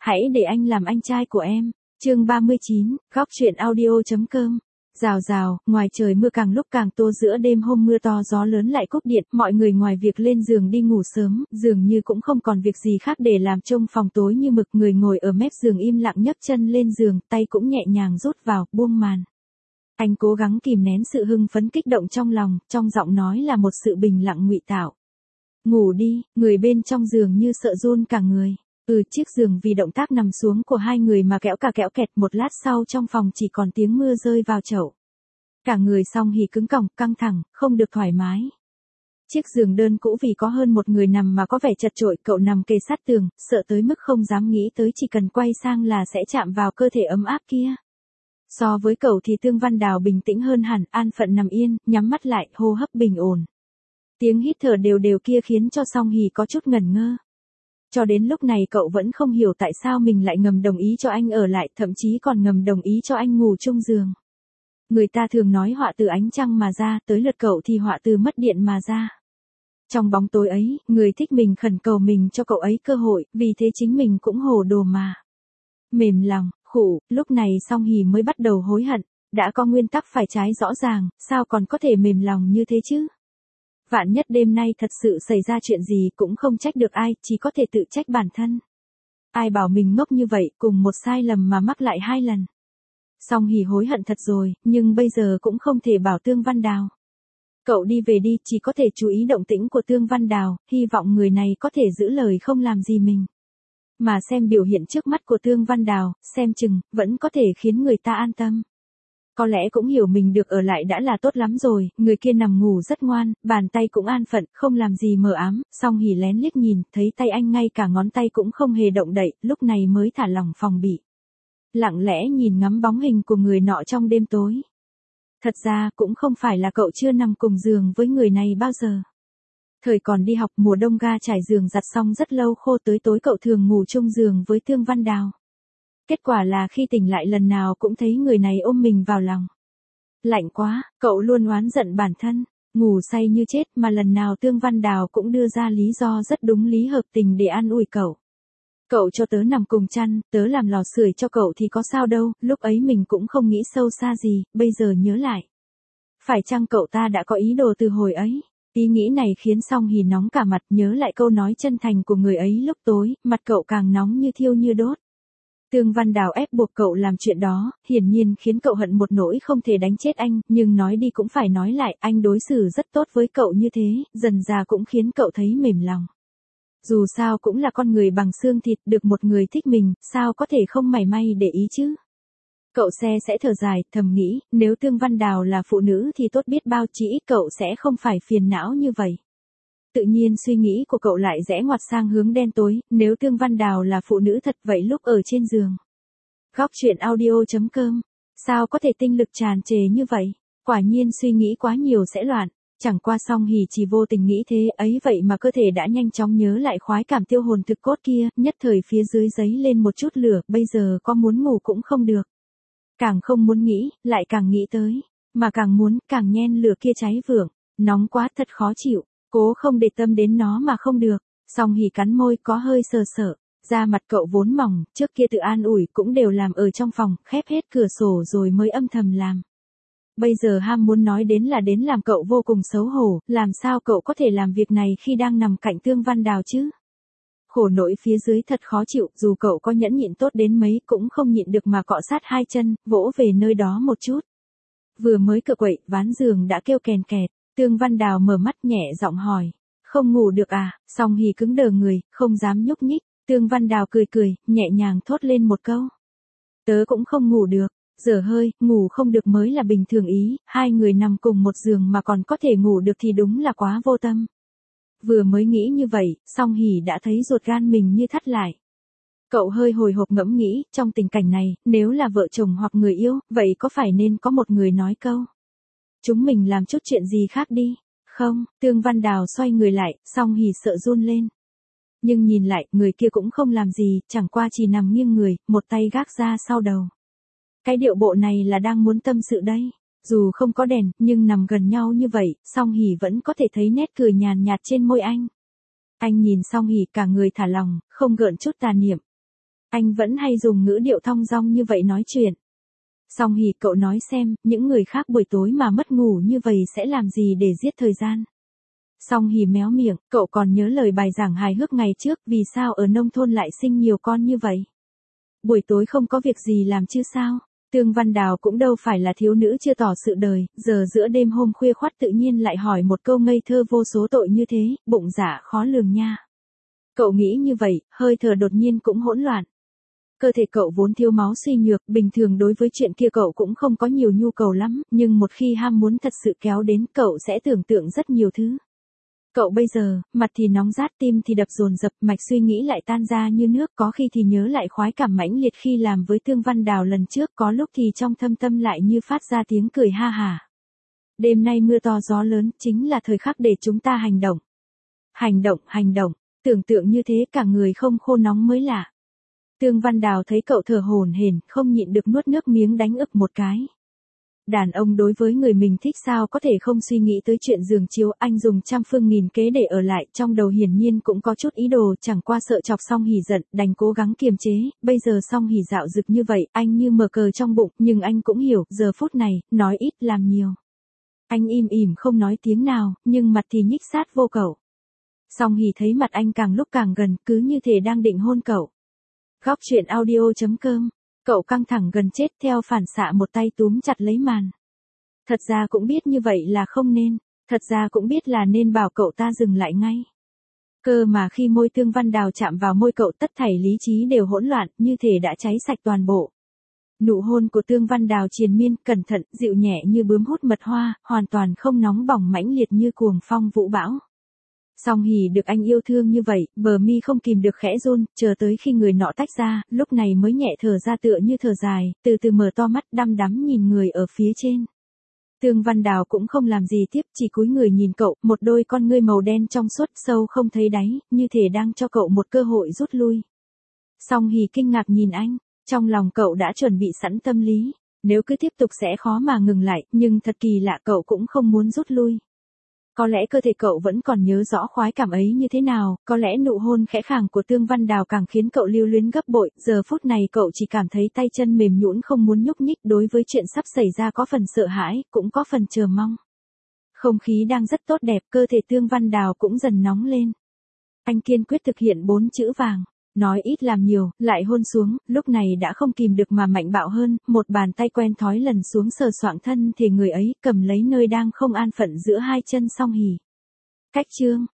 hãy để anh làm anh trai của em. Chương 39, góc truyện audio.com. Rào rào, ngoài trời mưa càng lúc càng to, giữa đêm hôm mưa to gió lớn lại cúp điện, mọi người ngoài việc lên giường đi ngủ sớm, dường như cũng không còn việc gì khác để làm, trông phòng tối như mực, người ngồi ở mép giường im lặng nhấc chân lên giường, tay cũng nhẹ nhàng rút vào, buông màn. Anh cố gắng kìm nén sự hưng phấn kích động trong lòng, trong giọng nói là một sự bình lặng ngụy tạo. Ngủ đi, người bên trong giường như sợ run cả người. Chiếc giường vì động tác nằm xuống của hai người mà kẽo kẹt, một lát sau trong phòng chỉ còn tiếng mưa rơi vào chậu. Cả người Song Hỉ cứng còng, căng thẳng, không được thoải mái. Chiếc giường đơn cũ vì có hơn một người nằm mà có vẻ chật chội, cậu nằm kề sát tường, sợ tới mức không dám nghĩ tới chỉ cần quay sang là sẽ chạm vào cơ thể ấm áp kia. So với cậu thì Tương Văn Đào bình tĩnh hơn hẳn, an phận nằm yên, nhắm mắt lại, hô hấp bình ổn. Tiếng hít thở đều đều kia khiến cho Song Hỉ có chút ngẩn ngơ. Cho đến lúc này cậu vẫn không hiểu tại sao mình lại ngầm đồng ý cho anh ở lại, thậm chí còn ngầm đồng ý cho anh ngủ chung giường. Người ta thường nói họa từ ánh trăng mà ra, tới lượt cậu thì họa từ mất điện mà ra. Trong bóng tối ấy, người thích mình khẩn cầu mình cho cậu ấy cơ hội, vì thế chính mình cũng hồ đồ mà. Mềm lòng, khụ, lúc này Song Hỉ mới bắt đầu hối hận, đã có nguyên tắc phải trái rõ ràng, sao còn có thể mềm lòng như thế chứ? Vạn nhất đêm nay thật sự xảy ra chuyện gì cũng không trách được ai, chỉ có thể tự trách bản thân. Ai bảo mình ngốc như vậy, cùng một sai lầm mà mắc lại 2 lần. Song Hỉ hối hận thật rồi, nhưng bây giờ cũng không thể bảo Tương Văn Đào. Cậu đi về đi, chỉ có thể chú ý động tĩnh của Tương Văn Đào, hy vọng người này có thể giữ lời không làm gì mình. Mà xem biểu hiện trước mắt của Tương Văn Đào, xem chừng, vẫn có thể khiến người ta an tâm. Có lẽ cũng hiểu mình được ở lại đã là tốt lắm rồi, người kia nằm ngủ rất ngoan, bàn tay cũng an phận, không làm gì mờ ám, Song Hỉ lén liếc nhìn, thấy tay anh ngay cả ngón tay cũng không hề động đậy, lúc này mới thả lỏng phòng bị. Lặng lẽ nhìn ngắm bóng hình của người nọ trong đêm tối. Thật ra cũng không phải là cậu chưa nằm cùng giường với người này bao giờ. Thời còn đi học mùa đông ga trải giường giặt xong rất lâu khô, tới tối cậu thường ngủ chung giường với Tương Văn Đào. Kết quả là khi tỉnh lại lần nào cũng thấy người này ôm mình vào lòng. Lạnh quá, cậu luôn oán giận bản thân, ngủ say như chết mà lần nào Tương Văn Đào cũng đưa ra lý do rất đúng lý hợp tình để an ủi cậu. Cậu cho tớ nằm cùng chăn, tớ làm lò sưởi cho cậu thì có sao đâu, lúc ấy mình cũng không nghĩ sâu xa gì, bây giờ nhớ lại. Phải chăng cậu ta đã có ý đồ từ hồi ấy? Ý nghĩ này khiến Song Hỉ nóng cả mặt, nhớ lại câu nói chân thành của người ấy lúc tối, mặt cậu càng nóng như thiêu như đốt. Tương Văn Đào ép buộc cậu làm chuyện đó, hiển nhiên khiến cậu hận một nỗi không thể đánh chết anh, nhưng nói đi cũng phải nói lại, anh đối xử rất tốt với cậu như thế, dần dà cũng khiến cậu thấy mềm lòng. Dù sao cũng là con người bằng xương thịt, được một người thích mình, sao có thể không mảy may để ý chứ? Cậu sẽ thở dài, thầm nghĩ, nếu Tương Văn Đào là phụ nữ thì tốt biết bao, chí ít cậu sẽ không phải phiền não như vậy. Tự nhiên suy nghĩ của cậu lại rẽ ngoặt sang hướng đen tối, nếu Tương Văn Đào là phụ nữ thật vậy lúc ở trên giường. Góc truyện audio.com, sao có thể tinh lực tràn trề như vậy? Quả nhiên suy nghĩ quá nhiều sẽ loạn. Chẳng qua Song Hỉ chỉ vô tình nghĩ thế ấy vậy mà cơ thể đã nhanh chóng nhớ lại khoái cảm tiêu hồn thực cốt kia, nhất thời phía dưới giấy lên một chút lửa, bây giờ có muốn ngủ cũng không được. Càng không muốn nghĩ, lại càng nghĩ tới, mà càng muốn, càng nhen lửa kia cháy vượng, nóng quá thật khó chịu, cố không để tâm đến nó mà không được. Song Hỉ cắn môi có hơi sợ, da mặt cậu vốn mỏng, trước kia tự an ủi cũng đều làm ở trong phòng, khép hết cửa sổ rồi mới âm thầm làm. Bây giờ ham muốn nói đến làm cậu vô cùng xấu hổ, làm sao cậu có thể làm việc này khi đang nằm cạnh Tương Văn Đào chứ? Khổ nỗi phía dưới thật khó chịu, dù cậu có nhẫn nhịn tốt đến mấy cũng không nhịn được mà cọ sát 2 chân, vỗ về nơi đó một chút. Vừa mới cựa quậy, ván giường đã kêu kèn kẹt, Tương Văn Đào mở mắt nhẹ giọng hỏi, không ngủ được à? Song Hỉ cứng đờ người, không dám nhúc nhích, Tương Văn Đào cười, nhẹ nhàng thốt lên một câu. Tớ cũng không ngủ được. Dở hơi, ngủ không được mới là bình thường ý, hai người nằm cùng một giường mà còn có thể ngủ được thì đúng là quá vô tâm. Vừa mới nghĩ như vậy, Song Hỉ đã thấy ruột gan mình như thắt lại. Cậu hơi hồi hộp ngẫm nghĩ, trong tình cảnh này, nếu là vợ chồng hoặc người yêu, vậy có phải nên có một người nói câu? Chúng mình làm chút chuyện gì khác đi. Không, Tương Văn Đào xoay người lại, Song Hỉ sợ run lên. Nhưng nhìn lại, người kia cũng không làm gì, chẳng qua chỉ nằm nghiêng người, một tay gác ra sau đầu. Cái điệu bộ này là đang muốn tâm sự đây. Dù không có đèn, nhưng nằm gần nhau như vậy, Song Hỉ vẫn có thể thấy nét cười nhàn nhạt trên môi anh. Anh nhìn Song Hỉ cả người thả lỏng, không gợn chút tà niệm. Anh vẫn hay dùng ngữ điệu thong dong như vậy nói chuyện. Song Hỷ, cậu nói xem, những người khác buổi tối mà mất ngủ như vậy sẽ làm gì để giết thời gian? Song Hỷ méo miệng, cậu còn nhớ lời bài giảng hài hước ngày trước, vì sao ở nông thôn lại sinh nhiều con như vậy? Buổi tối không có việc gì làm chứ sao? Tương Văn Đào cũng đâu phải là thiếu nữ chưa tỏ sự đời, giờ giữa đêm hôm khuya khoắt tự nhiên lại hỏi một câu ngây thơ vô số tội như thế, bụng dạ khó lường nha. Cậu nghĩ như vậy, hơi thở đột nhiên cũng hỗn loạn. Cơ thể cậu vốn thiếu máu suy nhược, bình thường đối với chuyện kia cậu cũng không có nhiều nhu cầu lắm, nhưng một khi ham muốn thật sự kéo đến, cậu sẽ tưởng tượng rất nhiều thứ. Cậu bây giờ, mặt thì nóng rát, tim thì đập dồn dập, mạch suy nghĩ lại tan ra như nước, có khi thì nhớ lại khoái cảm mãnh liệt khi làm với Tương Văn Đào lần trước, có lúc thì trong thâm tâm lại như phát ra tiếng cười ha hả. Đêm nay mưa to gió lớn, chính là thời khắc để chúng ta hành động. Hành động, tưởng tượng như thế cả người không khô nóng mới lạ. Tương Văn Đào thấy cậu thở hổn hển, không nhịn được nuốt nước miếng đánh ực một cái. Đàn ông đối với người mình thích sao có thể không suy nghĩ tới chuyện giường chiếu, anh dùng trăm phương nghìn kế để ở lại, trong đầu hiển nhiên cũng có chút ý đồ, chẳng qua sợ chọc Song Hỷ giận, đành cố gắng kiềm chế, bây giờ Song Hỷ dạo dực như vậy, anh như mở cờ trong bụng, nhưng anh cũng hiểu, giờ phút này, nói ít làm nhiều. Anh im ỉm không nói tiếng nào, nhưng mặt thì nhích sát vô cậu. Song Hỷ thấy mặt anh càng lúc càng gần, cứ như thể đang định hôn cậu. Góc truyện audio.com. Cậu căng thẳng gần chết, theo phản xạ một tay túm chặt lấy màn. Thật ra cũng biết như vậy là không nên, thật ra cũng biết là nên bảo cậu ta dừng lại ngay. Cơ mà khi môi Tương Văn Đào chạm vào môi cậu, tất thảy lý trí đều hỗn loạn, như thể đã cháy sạch toàn bộ. Nụ hôn của Tương Văn Đào triền miên, cẩn thận, dịu nhẹ như bướm hút mật hoa, hoàn toàn không nóng bỏng mãnh liệt như cuồng phong vũ bão. Song Hỷ được anh yêu thương như vậy, bờ mi không kìm được khẽ run, chờ tới khi người nọ tách ra, lúc này mới nhẹ thở ra tựa như thở dài, từ từ mở to mắt đăm đắm nhìn người ở phía trên. Tương Văn Đào cũng không làm gì tiếp, chỉ cúi người nhìn cậu, một đôi con ngươi màu đen trong suốt, sâu không thấy đáy, như thể đang cho cậu một cơ hội rút lui. Song Hỷ kinh ngạc nhìn anh, trong lòng cậu đã chuẩn bị sẵn tâm lý, nếu cứ tiếp tục sẽ khó mà ngừng lại, nhưng thật kỳ lạ cậu cũng không muốn rút lui. Có lẽ cơ thể cậu vẫn còn nhớ rõ khoái cảm ấy như thế nào, có lẽ nụ hôn khẽ khàng của Tương Văn Đào càng khiến cậu lưu luyến gấp bội, giờ phút này cậu chỉ cảm thấy tay chân mềm nhũn không muốn nhúc nhích, đối với chuyện sắp xảy ra có phần sợ hãi, cũng có phần chờ mong. Không khí đang rất tốt đẹp, cơ thể Tương Văn Đào cũng dần nóng lên. Anh kiên quyết thực hiện 4 chữ vàng. Nói ít làm nhiều, lại hôn xuống, lúc này đã không kìm được mà mạnh bạo hơn, một bàn tay quen thói lần xuống sờ soạng thân thể người ấy, cầm lấy nơi đang không an phận giữa hai chân Song Hỷ. Cách chương